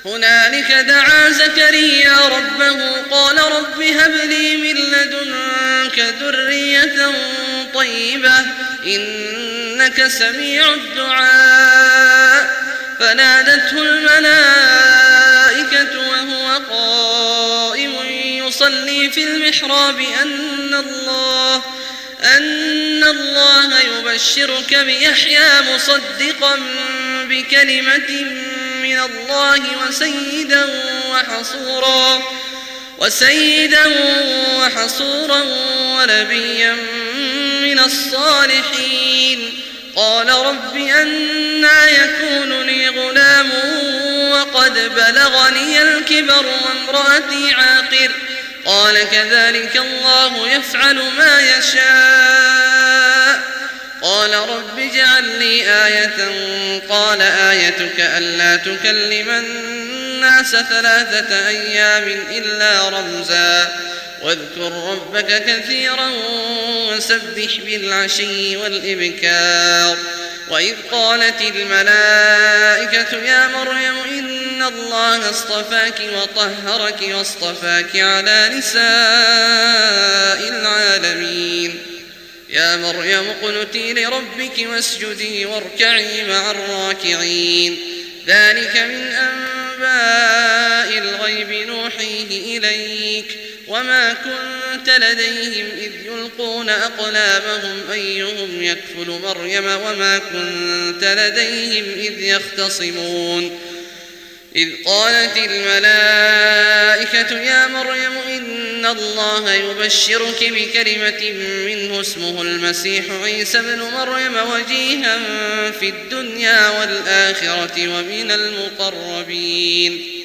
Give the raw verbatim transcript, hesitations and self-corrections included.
هنالك دعا زكريا ربه قال رب هب لي من لدنك ذرية طيبة إنك سميع الدعاء فنادته الملائكة وهو قائم يصلي في المحراب أن الله أن الله يبشرك بيحيى مصدقا بكلمة من الله وسيدا وحصورا وسيدا وحصورا ونبيا من الصالحين قال رب أنى يكون لي غلام وقد بلغني الكبر وامرأتي عاقر قال كذلك الله يفعل ما يشاء قال رب اجعل لي آية قال آيتك ألا تكلم الناس ثلاثة أيام إلا رمزا واذكر ربك كثيرا وسبح بالعشي والإبكار وإذ قالت الملائكة يا مريم إن الله اصطفاك وطهرك واصطفاك على نساء العالمين يا مريم اقنتي لربك واسجدي واركعي مع الراكعين ذلك من أنباء الغيب نوحيه إليك وما كنت لديهم إذ يلقون أقلامهم أيهم يكفل مريم وما كنت لديهم إذ يختصمون إذ قالت الملائكة يا مريم إن الله يبشرك بكلمة منه اسمه المسيح عيسى ابن مريم وجيها في الدنيا والآخرة ومن المقربين